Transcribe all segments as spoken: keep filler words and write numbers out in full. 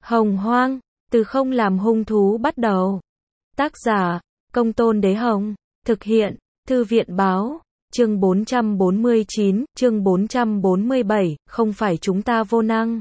Hồng Hoang, từ không làm hung thú bắt đầu. Tác giả, Công Tôn Đế Hồng. Thực hiện, Thư viện Báo. Chương bốn trăm bốn mươi chín, chương bốn trăm bốn mươi bảy, không phải chúng ta vô năng.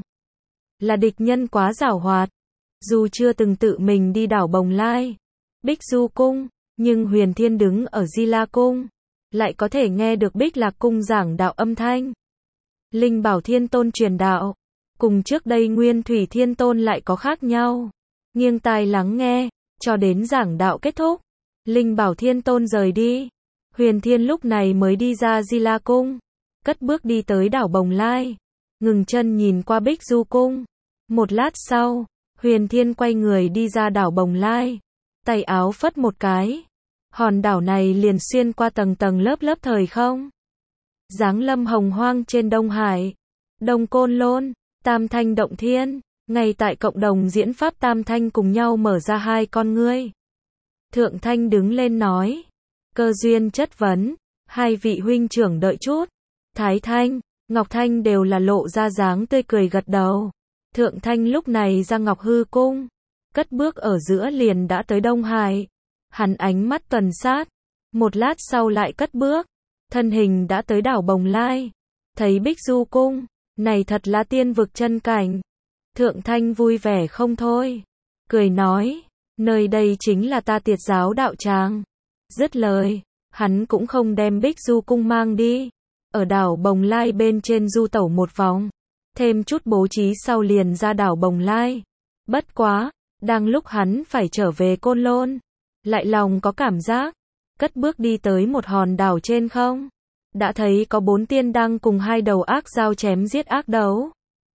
Là địch nhân quá giảo hoạt. Dù chưa từng tự mình đi đảo Bồng Lai, Bích Du Cung, nhưng Huyền Thiên đứng ở Di La Cung, lại có thể nghe được Bích Lạc Cung giảng đạo âm thanh. Linh Bảo Thiên Tôn truyền đạo, cùng trước đây Nguyên Thủy Thiên Tôn lại có khác nhau. Nghiêng tai lắng nghe, cho đến giảng đạo kết thúc, Linh Bảo Thiên Tôn rời đi. Huyền Thiên lúc này mới đi ra Di La Cung, cất bước đi tới đảo Bồng Lai, ngừng chân nhìn qua Bích Du Cung. Một lát sau, Huyền Thiên quay người đi ra đảo Bồng Lai, tay áo phất một cái, hòn đảo này liền xuyên qua tầng tầng lớp lớp thời không, giáng lâm hồng hoang trên Đông Hải, Đông Côn Lôn, Tam Thanh Động Thiên. Ngay tại cộng đồng diễn pháp Tam Thanh cùng nhau mở ra hai con ngươi. Thượng Thanh đứng lên nói, Cơ Duyên chất vấn, hai vị huynh trưởng đợi chút. Thái Thanh, Ngọc Thanh đều là lộ ra dáng tươi cười gật đầu. Thượng Thanh lúc này ra Ngọc Hư Cung, cất bước ở giữa liền đã tới Đông Hải. Hắn ánh mắt tuần sát, một lát sau lại cất bước, thân hình đã tới đảo Bồng Lai. Thấy Bích Du Cung, này thật là tiên vực chân cảnh. Thượng Thanh vui vẻ không thôi, cười nói, nơi đây chính là ta Tiệt giáo đạo tràng. Dứt lời, hắn cũng không đem Bích Du Cung mang đi, ở đảo Bồng Lai bên trên du tẩu một vòng, thêm chút bố trí sau liền ra đảo Bồng Lai. Bất quá, đang lúc hắn phải trở về Côn Lôn, lại lòng có cảm giác, cất bước đi tới một hòn đảo trên không, đã thấy có bốn tiên đang cùng hai đầu ác dao chém giết ác đấu.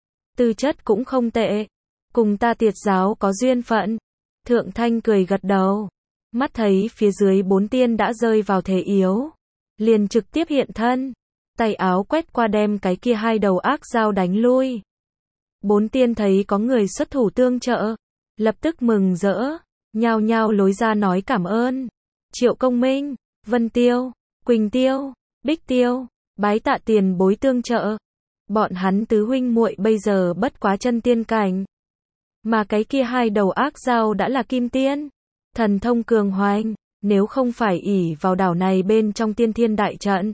Tư chất cũng không tệ, cùng ta Tiệt giáo có duyên phận. Thượng Thanh cười gật đầu, mắt thấy phía dưới bốn tiên đã rơi vào thế yếu, liền trực tiếp hiện thân, tay áo quét qua đem cái kia hai đầu ác dao đánh lui. Bốn tiên thấy có người xuất thủ tương trợ, lập tức mừng rỡ, nhao nhao lối ra nói cảm ơn. Triệu Công Minh, Vân Tiêu, Quỳnh Tiêu, Bích Tiêu, bái tạ tiền bối tương trợ. Bọn hắn tứ huynh muội bây giờ bất quá chân tiên cảnh, mà cái kia hai đầu ác dao đã là kim tiên, thần thông cường hoành, nếu không phải ỷ vào đảo này bên trong tiên thiên đại trận,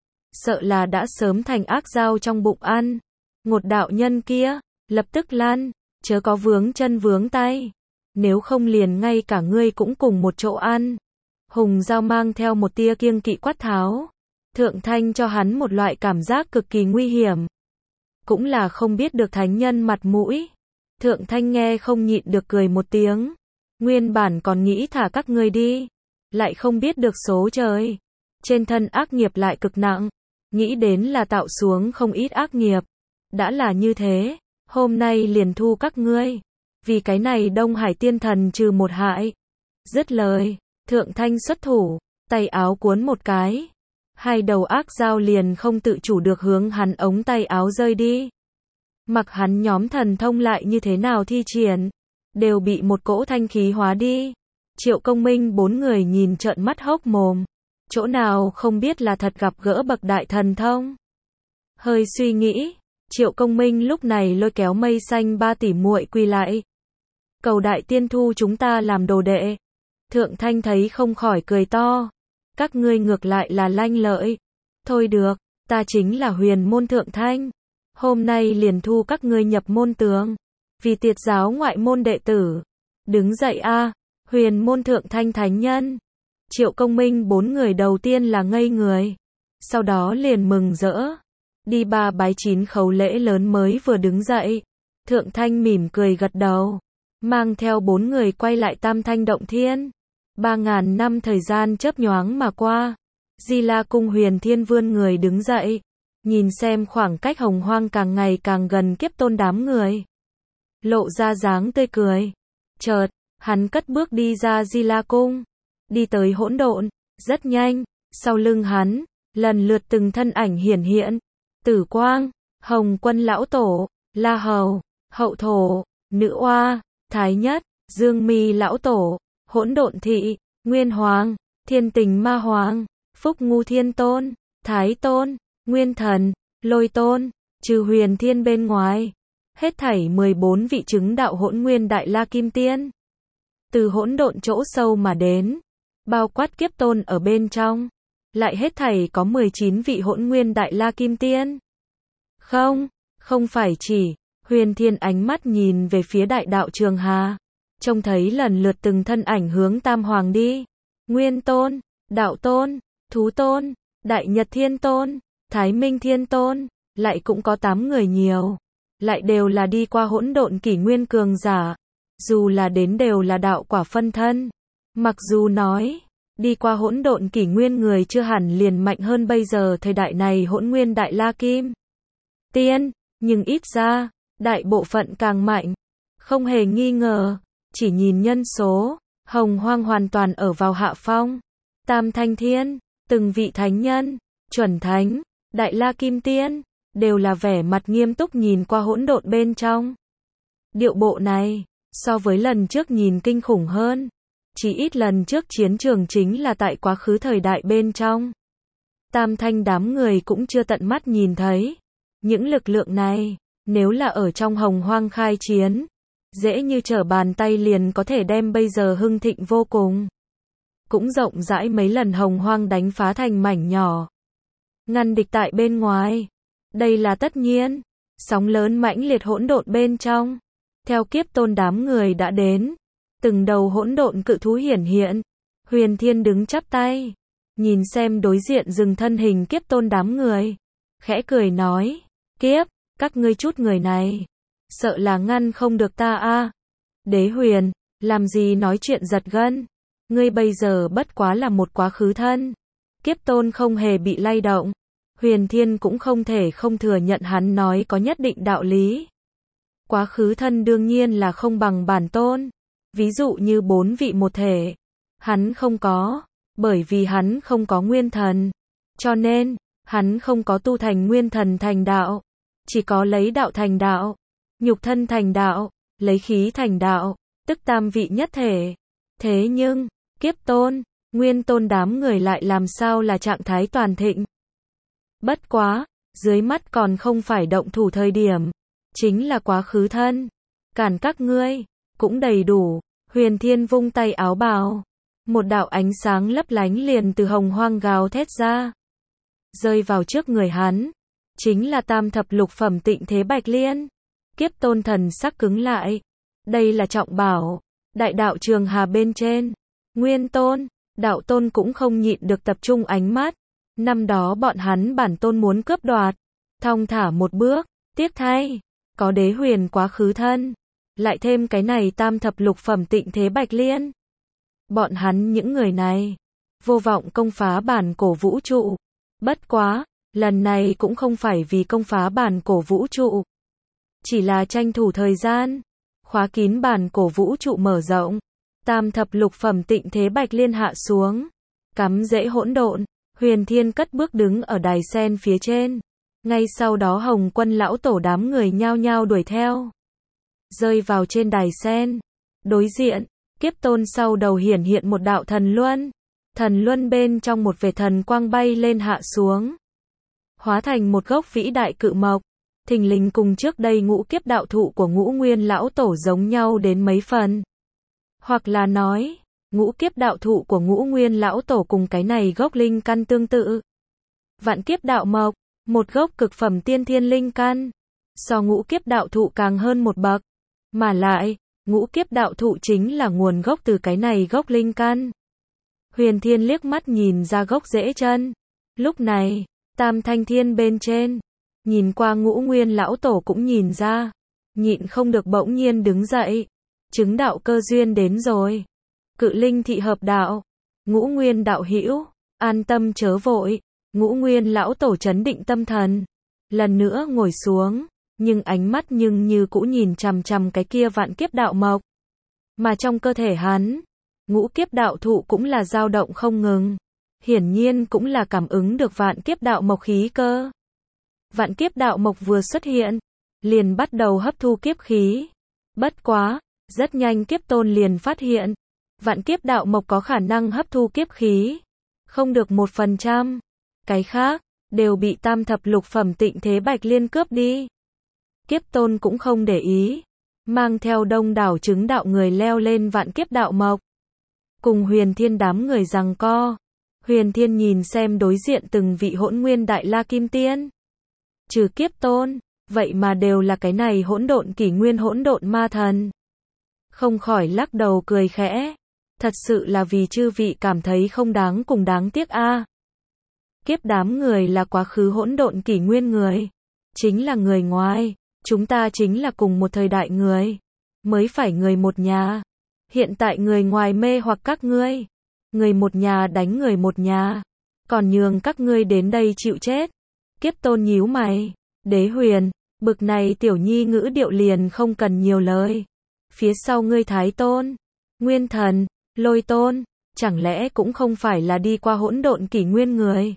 sợ là đã sớm thành ác dao trong bụng ăn. Ngột đạo nhân kia, lập tức lan, chớ có vướng chân vướng tay, nếu không liền ngay cả ngươi cũng cùng một chỗ ăn. Hùng dao mang theo một tia kiêng kỵ quát tháo. Thượng Thanh cho hắn một loại cảm giác cực kỳ nguy hiểm, cũng là không biết được thánh nhân mặt mũi. Thượng Thanh nghe không nhịn được cười một tiếng, nguyên bản còn nghĩ thả các ngươi đi, lại không biết được số trời, trên thân ác nghiệp lại cực nặng, nghĩ đến là tạo xuống không ít ác nghiệp. Đã là như thế, hôm nay liền thu các ngươi, vì cái này Đông Hải tiên thần trừ một hại. Dứt lời, Thượng Thanh xuất thủ, tay áo cuốn một cái, hai đầu ác dao liền không tự chủ được hướng hắn ống tay áo rơi đi. Mặc hắn nhóm thần thông lại như thế nào thi triển, đều bị một cỗ thanh khí hóa đi. Triệu Công Minh bốn người nhìn trợn mắt hốc mồm, chỗ nào không biết là thật gặp gỡ bậc đại thần thông. Hơi suy nghĩ, Triệu Công Minh lúc này lôi kéo Mây Xanh ba tỷ muội quỳ lại, cầu đại tiên thu chúng ta làm đồ đệ. Thượng Thanh thấy không khỏi cười to, các ngươi ngược lại là lanh lợi. Thôi được, ta chính là Huyền môn Thượng Thanh, hôm nay liền thu các ngươi nhập môn tướng, vì Tiệt giáo ngoại môn đệ tử. Đứng dậy a, Huyền môn Thượng Thanh thánh nhân. Triệu Công Minh bốn người đầu tiên là ngây người, sau đó liền mừng rỡ, đi ba bái chín khấu lễ lớn mới vừa đứng dậy. Thượng Thanh mỉm cười gật đầu, mang theo bốn người quay lại Tam Thanh Động Thiên. Ba ngàn năm thời gian chớp nhoáng mà qua, Di La Cung Huyền Thiên vươn người đứng dậy, nhìn xem khoảng cách hồng hoang càng ngày càng gần Kiếp Tôn đám người, lộ ra dáng tươi cười. Chợt, hắn cất bước đi ra Di La Cung, đi tới hỗn độn. Rất nhanh, sau lưng hắn, lần lượt từng thân ảnh hiển hiện. Tử Quang, Hồng Quân Lão Tổ, La Hầu, Hậu Thổ, Nữ Oa, Thái Nhất, Dương Mi Lão Tổ, Hỗn Độn Thị, Nguyên Hoàng, Thiên Tình Ma Hoàng, Phúc Ngu Thiên Tôn, Thái Tôn, Nguyên Thần, Lôi Tôn. Trừ Huyền Thiên bên ngoài, Hết thảy mười bốn vị chứng đạo hỗn nguyên đại la kim tiên. Từ hỗn độn chỗ sâu mà đến, bao quát kiếp tôn ở bên trong, lại hết thảy có mười chín vị hỗn nguyên đại la kim tiên. Không, không phải chỉ, Huyền Thiên ánh mắt nhìn về phía đại đạo Trường Hà, trông thấy lần lượt từng thân ảnh hướng Tam Hoàng đi. Nguyên Tôn, Đạo Tôn, Thú Tôn, Đại Nhật Thiên Tôn, Thái Minh Thiên Tôn, lại cũng có tám người nhiều. Lại đều là đi qua hỗn độn kỷ nguyên cường giả. Dù là đến đều là đạo quả phân thân. Mặc dù nói, đi qua hỗn độn kỷ nguyên người chưa hẳn liền mạnh hơn bây giờ thời đại này hỗn nguyên đại la kim tiên, nhưng ít ra, đại bộ phận càng mạnh. Không hề nghi ngờ, chỉ nhìn nhân số, Hồng Hoang hoàn toàn ở vào hạ phong. Tam Thanh Thiên, từng vị thánh nhân, chuẩn thánh, đại la kim tiên, đều là vẻ mặt nghiêm túc nhìn qua hỗn độn bên trong. Điệu bộ này, so với lần trước nhìn kinh khủng hơn. Chỉ ít lần trước chiến trường chính là tại quá khứ thời đại bên trong. Tam Thanh đám người cũng chưa tận mắt nhìn thấy. Những lực lượng này, nếu là ở trong Hồng Hoang khai chiến, dễ như trở bàn tay liền có thể đem bây giờ hưng thịnh vô cùng. Cũng rộng rãi mấy lần Hồng Hoang đánh phá thành mảnh nhỏ. Ngăn địch tại bên ngoài. Đây là tất nhiên. Sóng lớn mãnh liệt hỗn độn bên trong. Theo kiếp tôn đám người đã đến. Từng đầu hỗn độn cự thú hiển hiện. Huyền Thiên đứng chắp tay. Nhìn xem đối diện dừng thân hình kiếp tôn đám người. Khẽ cười nói. Kiếp, các ngươi chút người này. Sợ là ngăn không được ta a. Đế Huyền, làm gì nói chuyện giật gân. Ngươi bây giờ bất quá là một quá khứ thân. Kiếp tôn không hề bị lay động. Huyền Thiên cũng không thể không thừa nhận hắn nói có nhất định đạo lý. Quá khứ thân đương nhiên là không bằng bản tôn. Ví dụ như bốn vị một thể. Hắn không có. Bởi vì hắn không có nguyên thần. Cho nên, hắn không có tu thành nguyên thần thành đạo. Chỉ có lấy đạo thành đạo. Nhục thân thành đạo. Lấy khí thành đạo. Tức tam vị nhất thể. Thế nhưng, kiếp tôn, nguyên tôn đám người lại làm sao là trạng thái toàn thịnh. Bất quá, dưới mắt còn không phải động thủ thời điểm. Chính là quá khứ thân. Cản các ngươi, cũng đầy đủ. Huyền Thiên vung tay áo bào. Một đạo ánh sáng lấp lánh liền từ Hồng Hoang gào thét ra. Rơi vào trước người hắn. Chính là tam thập lục phẩm tịnh thế Bạch Liên. Kiếp tôn thần sắc cứng lại. Đây là trọng bảo. Đại đạo Trường Hà bên trên. Nguyên tôn, đạo tôn cũng không nhịn được tập trung ánh mắt. Năm đó bọn hắn bản tôn muốn cướp đoạt. Thong thả một bước. Tiếc thay. Có Đế Huyền quá khứ thân. Lại thêm cái này tam thập lục phẩm tịnh thế Bạch Liên. Bọn hắn những người này. Vô vọng công phá bản cổ vũ trụ. Bất quá. Lần này cũng không phải vì công phá bản cổ vũ trụ. Chỉ là tranh thủ thời gian. Khóa kín bản cổ vũ trụ mở rộng. Tam thập lục phẩm tịnh thế Bạch Liên hạ xuống. Cắm rễ hỗn độn. Huyền Thiên cất bước đứng ở đài sen phía trên. Ngay sau đó Hồng Quân lão tổ đám người nhao nhao đuổi theo. Rơi vào trên đài sen. Đối diện, kiếp tôn sau đầu hiển hiện một đạo thần luân. Thần luân bên trong một vệt thần quang bay lên hạ xuống. Hóa thành một gốc vĩ đại cự mộc. Thình lình cùng trước đây ngũ kiếp đạo thụ của ngũ nguyên lão tổ giống nhau đến mấy phần. Hoặc là nói, ngũ kiếp đạo thụ của ngũ nguyên lão tổ cùng cái này gốc linh căn tương tự. Vạn kiếp đạo mộc, một gốc cực phẩm tiên thiên linh căn. So ngũ kiếp đạo thụ càng hơn một bậc. Mà lại, ngũ kiếp đạo thụ chính là nguồn gốc từ cái này gốc linh căn. Huyền Thiên liếc mắt nhìn ra gốc rễ chân. Lúc này, Tam Thanh Thiên bên trên. Nhìn qua ngũ nguyên lão tổ cũng nhìn ra. Nhịn không được bỗng nhiên đứng dậy. Chứng đạo cơ duyên đến rồi. Cự linh thị hợp đạo. Ngũ nguyên đạo hữu, an tâm chớ vội. Ngũ nguyên lão tổ trấn định tâm thần. Lần nữa ngồi xuống. Nhưng ánh mắt nhưng như cũ nhìn chằm chằm cái kia vạn kiếp đạo mộc. Mà trong cơ thể hắn, ngũ kiếp đạo thụ cũng là dao động không ngừng. Hiển nhiên cũng là cảm ứng được vạn kiếp đạo mộc khí cơ. Vạn kiếp đạo mộc vừa xuất hiện, liền bắt đầu hấp thu kiếp khí. Bất quá, rất nhanh kiếp tôn liền phát hiện, vạn kiếp đạo mộc có khả năng hấp thu kiếp khí. Không được một phần trăm. Cái khác, đều bị tam thập lục phẩm tịnh thế Bạch Liên cướp đi. Kiếp Tôn cũng không để ý, mang theo đông đảo chứng đạo người leo lên vạn kiếp đạo mộc. Cùng Huyền Thiên đám người giằng co. Huyền Thiên nhìn xem đối diện từng vị hỗn nguyên đại la kim tiên. Trừ Kiếp Tôn, vậy mà đều là cái này hỗn độn kỷ nguyên hỗn độn ma thần. Không khỏi lắc đầu cười khẽ. Thật sự là vì chư vị cảm thấy không đáng cùng đáng tiếc a. À. Kiếp đám người là quá khứ hỗn độn kỷ nguyên người. Chính là người ngoài. Chúng ta chính là cùng một thời đại người. Mới phải người một nhà. Hiện tại người ngoài mê hoặc các ngươi. Người một nhà đánh người một nhà. Còn nhường các ngươi đến đây chịu chết. Kiếp Tôn nhíu mày. Đế Huyền, bực này tiểu nhi ngữ điệu liền không cần nhiều lời. Phía sau ngươi Thái Tôn, Nguyên Thần, Lôi Tôn, chẳng lẽ cũng không phải là đi qua hỗn độn kỷ nguyên người?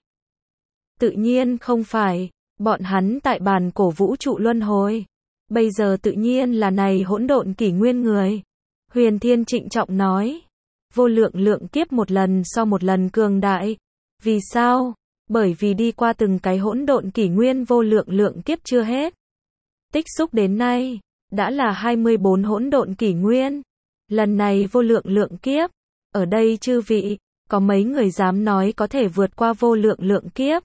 Tự nhiên không phải, bọn hắn tại bàn cổ vũ trụ luân hồi. Bây giờ tự nhiên là này hỗn độn kỷ nguyên người. Huyền Thiên trịnh trọng nói, vô lượng lượng kiếp một lần so một lần cường đại. Vì sao? Bởi vì đi qua từng cái hỗn độn kỷ nguyên vô lượng lượng kiếp chưa hết. Tích xúc đến nay, đã là hai mươi bốn hỗn độn kỷ nguyên. Lần này vô lượng lượng kiếp, ở đây chư vị, có mấy người dám nói có thể vượt qua vô lượng lượng kiếp.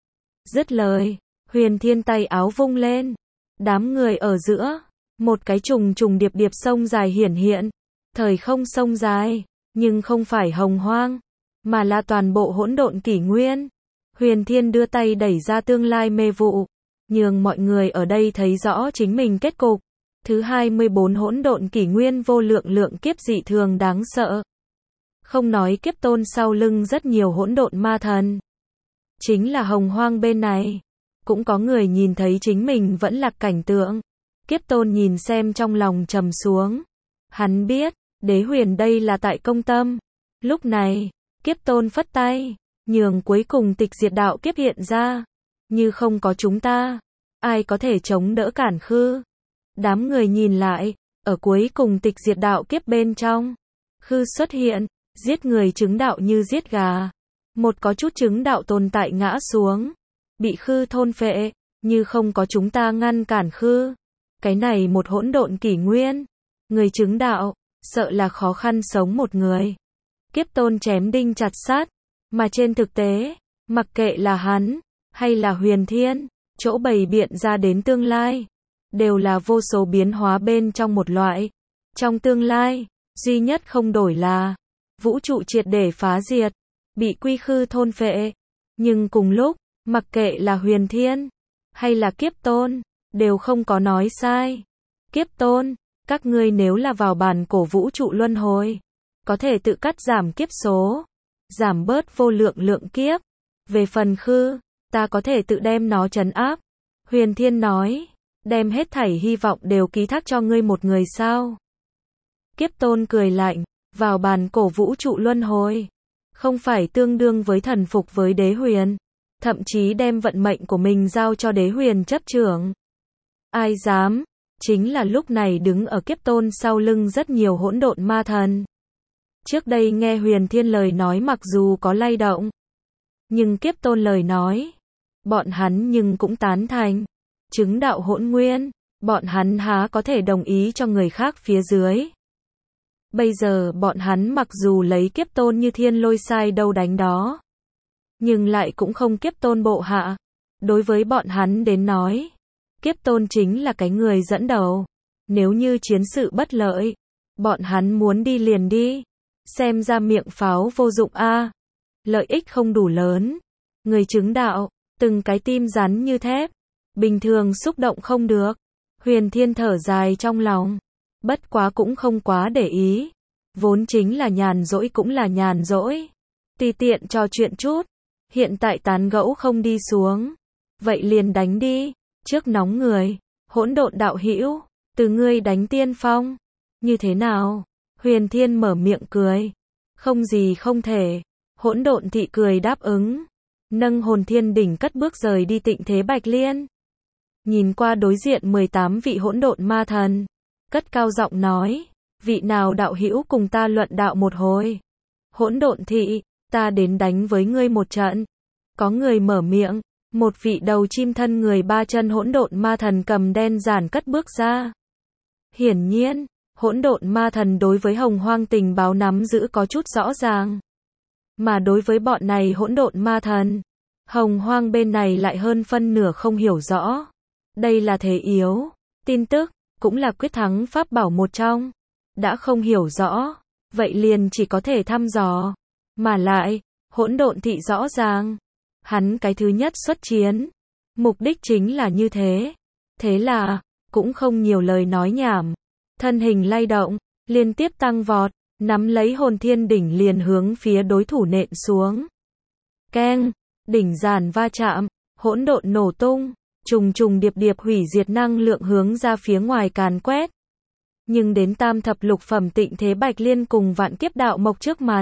Dứt lời, Huyền Thiên tay áo vung lên. Đám người ở giữa, một cái trùng trùng điệp điệp sông dài hiển hiện. Thời không sông dài, nhưng không phải hồng hoang, mà là toàn bộ hỗn độn kỷ nguyên. Huyền Thiên đưa tay đẩy ra tương lai mê vụ, nhường mọi người ở đây thấy rõ chính mình kết cục. Thứ hai mươi bốn hỗn độn kỷ nguyên vô lượng lượng kiếp dị thường đáng sợ. Không nói Kiếp Tôn sau lưng rất nhiều hỗn độn ma thần. Chính là hồng hoang bên này, cũng có người nhìn thấy chính mình vẫn lạc cảnh tượng. Kiếp Tôn nhìn xem trong lòng trầm xuống. Hắn biết, Đế Huyền đây là tại công tâm. Lúc này, Kiếp Tôn phất tay, nhường cuối cùng tịch diệt đạo kiếp hiện ra. Như không có chúng ta, ai có thể chống đỡ cản khư? Đám người nhìn lại, ở cuối cùng tịch diệt đạo kiếp bên trong, khư xuất hiện, giết người chứng đạo như giết gà. Một có chút chứng đạo tồn tại ngã xuống, bị khư thôn phệ, như không có chúng ta ngăn cản khư. Cái này một hỗn độn kỷ nguyên, người chứng đạo, sợ là khó khăn sống một người. Kiếp Tôn chém đinh chặt sắt, mà trên thực tế, mặc kệ là hắn, hay là Huyền Thiên, chỗ bày biện ra đến tương lai, đều là vô số biến hóa bên trong một loại. Trong tương lai, duy nhất không đổi là, vũ trụ triệt để phá diệt, bị quy khư thôn phệ. Nhưng cùng lúc, mặc kệ là Huyền Thiên, hay là Kiếp Tôn, đều không có nói sai. Kiếp Tôn, các ngươi nếu là vào bàn cổ vũ trụ luân hồi, có thể tự cắt giảm kiếp số, giảm bớt vô lượng lượng kiếp. Về phần khư, ta có thể tự đem nó trấn áp. Huyền Thiên nói, đem hết thảy hy vọng đều ký thác cho ngươi một người sao? Kiếp Tôn cười lạnh, vào bàn cổ vũ trụ luân hồi, không phải tương đương với thần phục với Đế Huyền, thậm chí đem vận mệnh của mình giao cho Đế Huyền chấp trưởng. Ai dám? Chính là lúc này đứng ở Kiếp Tôn sau lưng rất nhiều hỗn độn ma thần. Trước đây nghe Huyền Thiên lời nói mặc dù có lay động, nhưng Kiếp Tôn lời nói, bọn hắn nhưng cũng tán thành. Chứng đạo hỗn nguyên, bọn hắn há có thể đồng ý cho người khác phía dưới. Bây giờ bọn hắn mặc dù lấy Kiếp Tôn như thiên lôi sai đâu đánh đó, nhưng lại cũng không Kiếp Tôn bộ hạ. Đối với bọn hắn đến nói, Kiếp Tôn chính là cái người dẫn đầu. Nếu như chiến sự bất lợi, bọn hắn muốn đi liền đi. Xem ra miệng pháo vô dụng a. À. Lợi ích không đủ lớn. Người chứng đạo, từng cái tim rắn như thép, bình thường xúc động không được. Huyền Thiên thở dài trong lòng, bất quá cũng không quá để ý. Vốn chính là nhàn rỗi cũng là nhàn rỗi. Tùy tiện trò chuyện chút. Hiện tại tán gẫu không đi xuống, vậy liền đánh đi. Trước nóng người, hỗn độn đạo hữu, từ ngươi đánh tiên phong. Như thế nào? Huyền Thiên mở miệng cười. Không gì không thể. Hỗn độn thị cười đáp ứng. Nâng hồn thiên đỉnh cất bước rời đi Tịnh Thế Bạch Liên. Nhìn qua đối diện mười tám vị hỗn độn ma thần, cất cao giọng nói, vị nào đạo hữu cùng ta luận đạo một hồi. Hỗn độn thị, ta đến đánh với ngươi một trận. Có người mở miệng, Một vị đầu chim thân người ba chân hỗn độn ma thần cầm đen giản cất bước ra. Hiển nhiên, hỗn độn ma thần đối với hồng hoang tình báo nắm giữ có chút rõ ràng. Mà đối với bọn này hỗn độn ma thần, hồng hoang bên này lại hơn phân nửa không hiểu rõ. Đây là thế yếu, tin tức, cũng là quyết thắng pháp bảo một trong. Đã không hiểu rõ, vậy liền chỉ có thể thăm dò. Mà lại, hỗn độn thị rõ ràng. Hắn cái thứ nhất xuất chiến. Mục đích chính là như thế. Thế là, cũng không nhiều lời nói nhảm. Thân hình lay động, liên tiếp tăng vọt, nắm lấy hồn thiên đỉnh liền hướng phía đối thủ nện xuống. Keng, đỉnh giản va chạm, hỗn độn nổ tung, trùng trùng điệp điệp hủy diệt năng lượng hướng ra phía ngoài càn quét. Nhưng đến tam thập lục phẩm tịnh thế bạch liên cùng vạn kiếp đạo mộc trước mặt,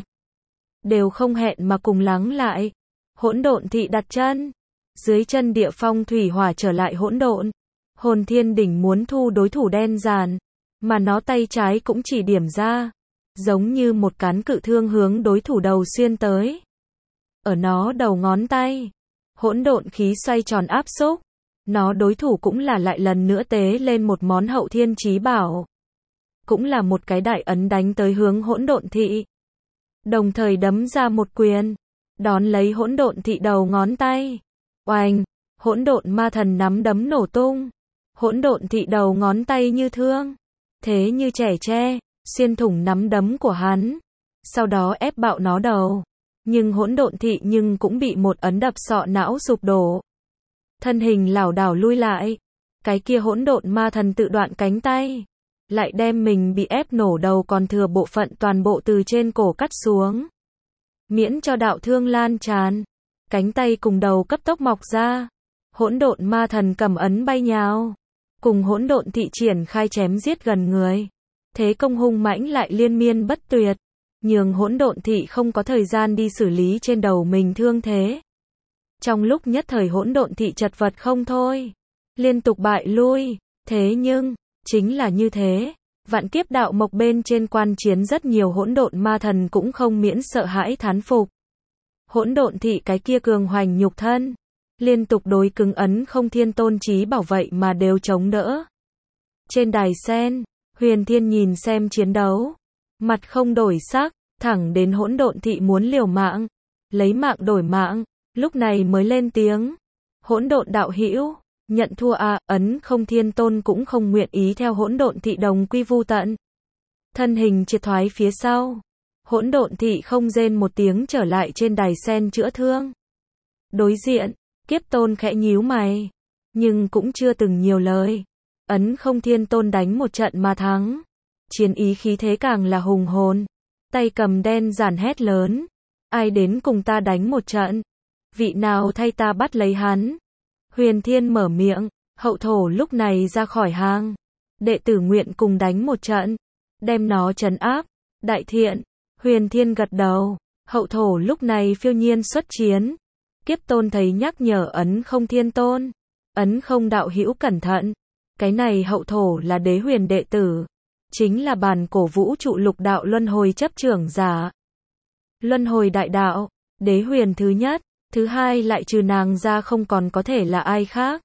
đều không hẹn mà cùng lắng lại. Hỗn độn thị đặt chân, dưới chân địa phong thủy hỏa trở lại hỗn độn. Hồn thiên đỉnh muốn thu đối thủ đen giản, mà nó tay trái cũng chỉ điểm ra, giống như một cán cự thương hướng đối thủ đầu xuyên tới. Ở nó đầu ngón tay, hỗn độn khí xoay tròn áp xúc, nó đối thủ cũng là lại lần nữa tế lên một món hậu thiên chí bảo. Cũng là một cái đại ấn đánh tới hướng hỗn độn thị. Đồng thời đấm ra một quyền, đón lấy hỗn độn thị đầu ngón tay. Oanh, hỗn độn ma thần nắm đấm nổ tung. Hỗn độn thị đầu ngón tay như thương, thế như trẻ tre, xuyên thủng nắm đấm của hắn. Sau đó ép bạo nó đầu. Nhưng hỗn độn thị nhưng cũng bị một ấn đập sọ não sụp đổ. Thân hình lảo đảo lui lại. Cái kia hỗn độn ma thần tự đoạn cánh tay, lại đem mình bị ép nổ đầu còn thừa bộ phận toàn bộ từ trên cổ cắt xuống. Miễn cho đạo thương lan tràn, cánh tay cùng đầu cấp tốc mọc ra. Hỗn độn ma thần cầm ấn bay nhào, cùng hỗn độn thị triển khai chém giết gần người. Thế công hung mãnh lại liên miên bất tuyệt, nhường hỗn độn thị không có thời gian đi xử lý trên đầu mình thương thế. Trong lúc nhất thời hỗn độn thị chật vật không thôi, liên tục bại lui. Thế nhưng, chính là như thế, vạn kiếp đạo mộc bên trên quan chiến rất nhiều hỗn độn ma thần cũng không miễn sợ hãi thán phục. Hỗn độn thị cái kia cường hoành nhục thân, liên tục đối cứng ấn không thiên tôn chí bảo vậy mà đều chống đỡ. Trên đài sen, Huyền Thiên nhìn xem chiến đấu, mặt không đổi sắc, thẳng đến hỗn độn thị muốn liều mạng, lấy mạng đổi mạng, lúc này mới lên tiếng. Hỗn độn đạo hữu, nhận thua à, ấn không thiên tôn cũng không nguyện ý theo hỗn độn thị đồng quy vu tận. Thân hình triệt thoái phía sau, hỗn độn thị không rên một tiếng trở lại trên đài sen chữa thương. Đối diện, Kiếp Tôn khẽ nhíu mày, nhưng cũng chưa từng nhiều lời. Ấn không thiên tôn đánh một trận mà thắng, chiến ý khí thế càng là hùng hồn, tay cầm đen giản hét lớn, ai đến cùng ta đánh một trận, vị nào thay ta bắt lấy hắn. Huyền Thiên mở miệng, hậu thổ lúc này ra khỏi hang, đệ tử nguyện cùng đánh một trận, đem nó trấn áp. Đại thiện, Huyền Thiên gật đầu, hậu thổ lúc này phiêu nhiên xuất chiến. Kiếp Tôn thấy nhắc nhở ấn không thiên tôn, ấn không đạo hữu cẩn thận, cái này hậu thổ là đế huyền đệ tử, chính là bản cổ vũ trụ lục đạo luân hồi chấp trưởng giả. Luân hồi đại đạo, đế huyền thứ nhất, thứ hai lại trừ nàng ra không còn có thể là ai khác.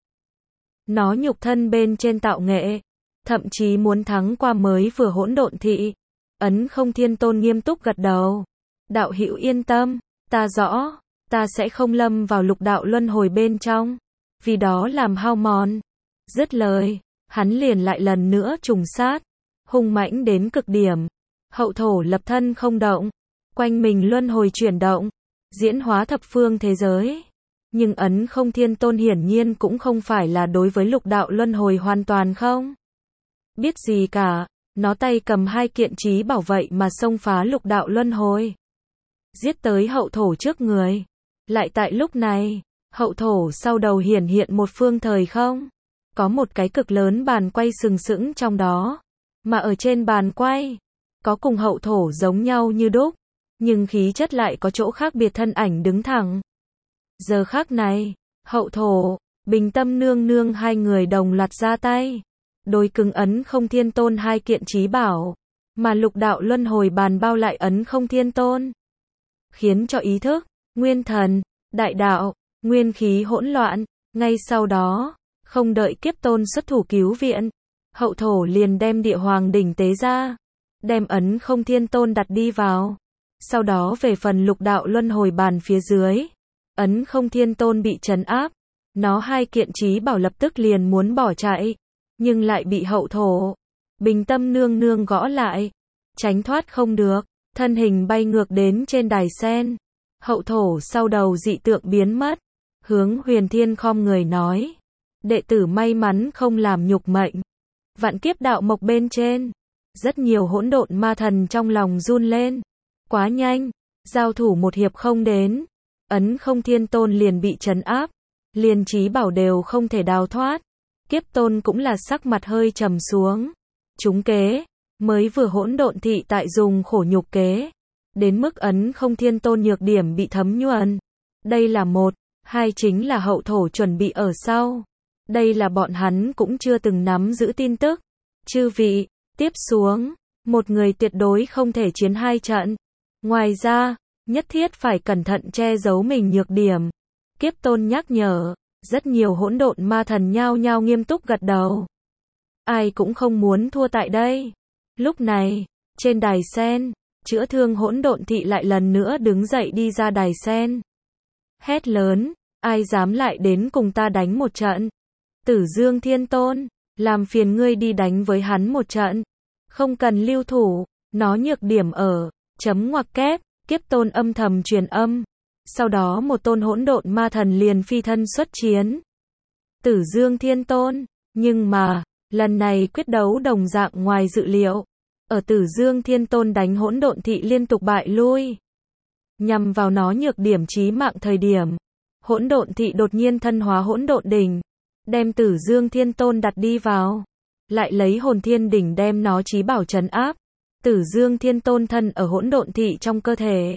Nó nhục thân bên trên tạo nghệ, thậm chí muốn thắng qua mới vừa hỗn độn thị. Ấn không thiên tôn nghiêm túc gật đầu. Đạo hữu yên tâm, ta rõ, ta sẽ không lâm vào lục đạo luân hồi bên trong, vì đó làm hao mòn. Dứt lời, hắn liền lại lần nữa trùng sát, hung mãnh đến cực điểm. Hậu thổ lập thân không động, quanh mình luân hồi chuyển động, diễn hóa thập phương thế giới. Nhưng ấn không thiên tôn hiển nhiên cũng không phải là đối với lục đạo luân hồi hoàn toàn không biết gì cả, nó tay cầm hai kiện chí bảo vậy mà xông phá lục đạo luân hồi, giết tới hậu thổ trước người. Lại tại lúc này, hậu thổ sau đầu hiển hiện một phương thời không, có một cái cực lớn bàn quay sừng sững trong đó, mà ở trên bàn quay, có cùng hậu thổ giống nhau như đúc, nhưng khí chất lại có chỗ khác biệt thân ảnh đứng thẳng. Giờ khắc này, hậu thổ, bình tâm nương nương hai người đồng loạt ra tay, đối cứng ấn không thiên tôn hai kiện chí bảo, mà lục đạo luân hồi bàn bao lại ấn không thiên tôn, khiến cho ý thức, nguyên thần, đại đạo, nguyên khí hỗn loạn, ngay sau đó, không đợi Kiếp Tôn xuất thủ cứu viện, hậu thổ liền đem địa hoàng đỉnh tế ra, đem ấn không thiên tôn đặt đi vào. Sau đó về phần lục đạo luân hồi bàn phía dưới, ấn không thiên tôn bị trấn áp, nó hai kiện trí bảo lập tức liền muốn bỏ chạy, nhưng lại bị hậu thổ, bình tâm nương nương gõ lại, tránh thoát không được, thân hình bay ngược đến trên đài sen. Hậu thổ sau đầu dị tượng biến mất, hướng Huyền Thiên khom người nói, đệ tử may mắn không làm nhục mệnh. Vạn kiếp đạo mộc bên trên, rất nhiều hỗn độn ma thần trong lòng run lên, quá nhanh, giao thủ một hiệp không đến, ấn không thiên tôn liền bị trấn áp, liền trí bảo đều không thể đào thoát. Kiếp Tôn cũng là sắc mặt hơi trầm xuống, trúng kế, mới vừa hỗn độn thị tại dùng khổ nhục kế, đến mức ấn không thiên tôn nhược điểm bị thấm nhuần. Đây là một, hai chính là hậu thổ chuẩn bị ở sau. Đây là bọn hắn cũng chưa từng nắm giữ tin tức. Chư vị, tiếp xuống, một người tuyệt đối không thể chiến hai trận. Ngoài ra, nhất thiết phải cẩn thận che giấu mình nhược điểm. Kiếp Tôn nhắc nhở, rất nhiều hỗn độn ma thần nhao nhao nghiêm túc gật đầu. Ai cũng không muốn thua tại đây. Lúc này, trên đài sen, chữa thương hỗn độn thị lại lần nữa đứng dậy đi ra đài sen. Hét lớn, ai dám lại đến cùng ta đánh một trận? Tử Dương Thiên Tôn, làm phiền ngươi đi đánh với hắn một trận. Không cần lưu thủ, nó nhược điểm ở, chấm ngoặc kép, Kiếp Tôn âm thầm truyền âm. Sau đó một tôn hỗn độn ma thần liền phi thân xuất chiến. Tử Dương Thiên Tôn, nhưng mà, lần này quyết đấu đồng dạng ngoài dự liệu. Ở Tử Dương Thiên Tôn đánh hỗn độn thị liên tục bại lui. Nhằm vào nó nhược điểm chí mạng thời điểm, hỗn độn thị đột nhiên thân hóa hỗn độn đỉnh, đem Tử Dương Thiên Tôn đặt đi vào, lại lấy hồn thiên đỉnh đem nó chí bảo trấn áp. Tử Dương Thiên Tôn thân ở hỗn độn thị trong cơ thể,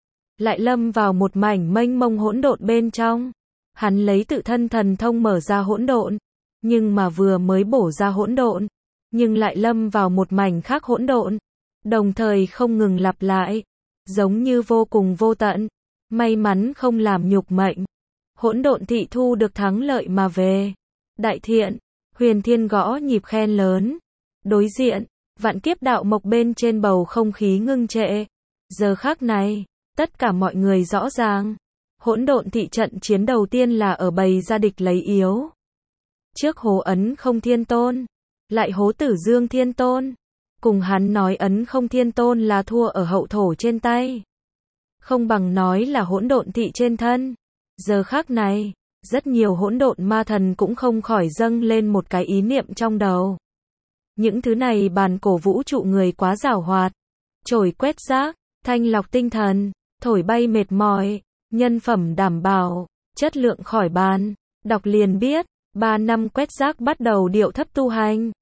lại lâm vào một mảnh mênh mông hỗn độn bên trong. Hắn lấy tự thân thần thông mở ra hỗn độn, nhưng mà vừa mới bổ ra hỗn độn, nhưng lại lâm vào một mảnh khác hỗn độn, đồng thời không ngừng lặp lại, giống như vô cùng vô tận. May mắn không làm nhục mệnh, hỗn độn thị thu được thắng lợi mà về. Đại thiện, Huyền Thiên gõ nhịp khen lớn. Đối diện, vạn kiếp đạo mộc bên trên bầu không khí ngưng trệ. Giờ khắc này, tất cả mọi người rõ ràng, hỗn độn thị trận chiến đầu tiên là ở bày ra địch lấy yếu. Trước hố ấn không thiên tôn, lại hố Tử Dương Thiên Tôn, cùng hắn nói ấn không thiên tôn là thua ở hậu thổ trên tay, không bằng nói là hỗn độn thị trên thân. Giờ khắc này, rất nhiều hỗn độn ma thần cũng không khỏi dâng lên một cái ý niệm trong đầu. Những thứ này bàn cổ vũ trụ người quá giàu hoạt, trổi quét rác, thanh lọc tinh thần, thổi bay mệt mỏi, nhân phẩm đảm bảo, chất lượng khỏi bàn. Đọc liền biết, ba năm quét rác bắt đầu điệu thấp tu hành.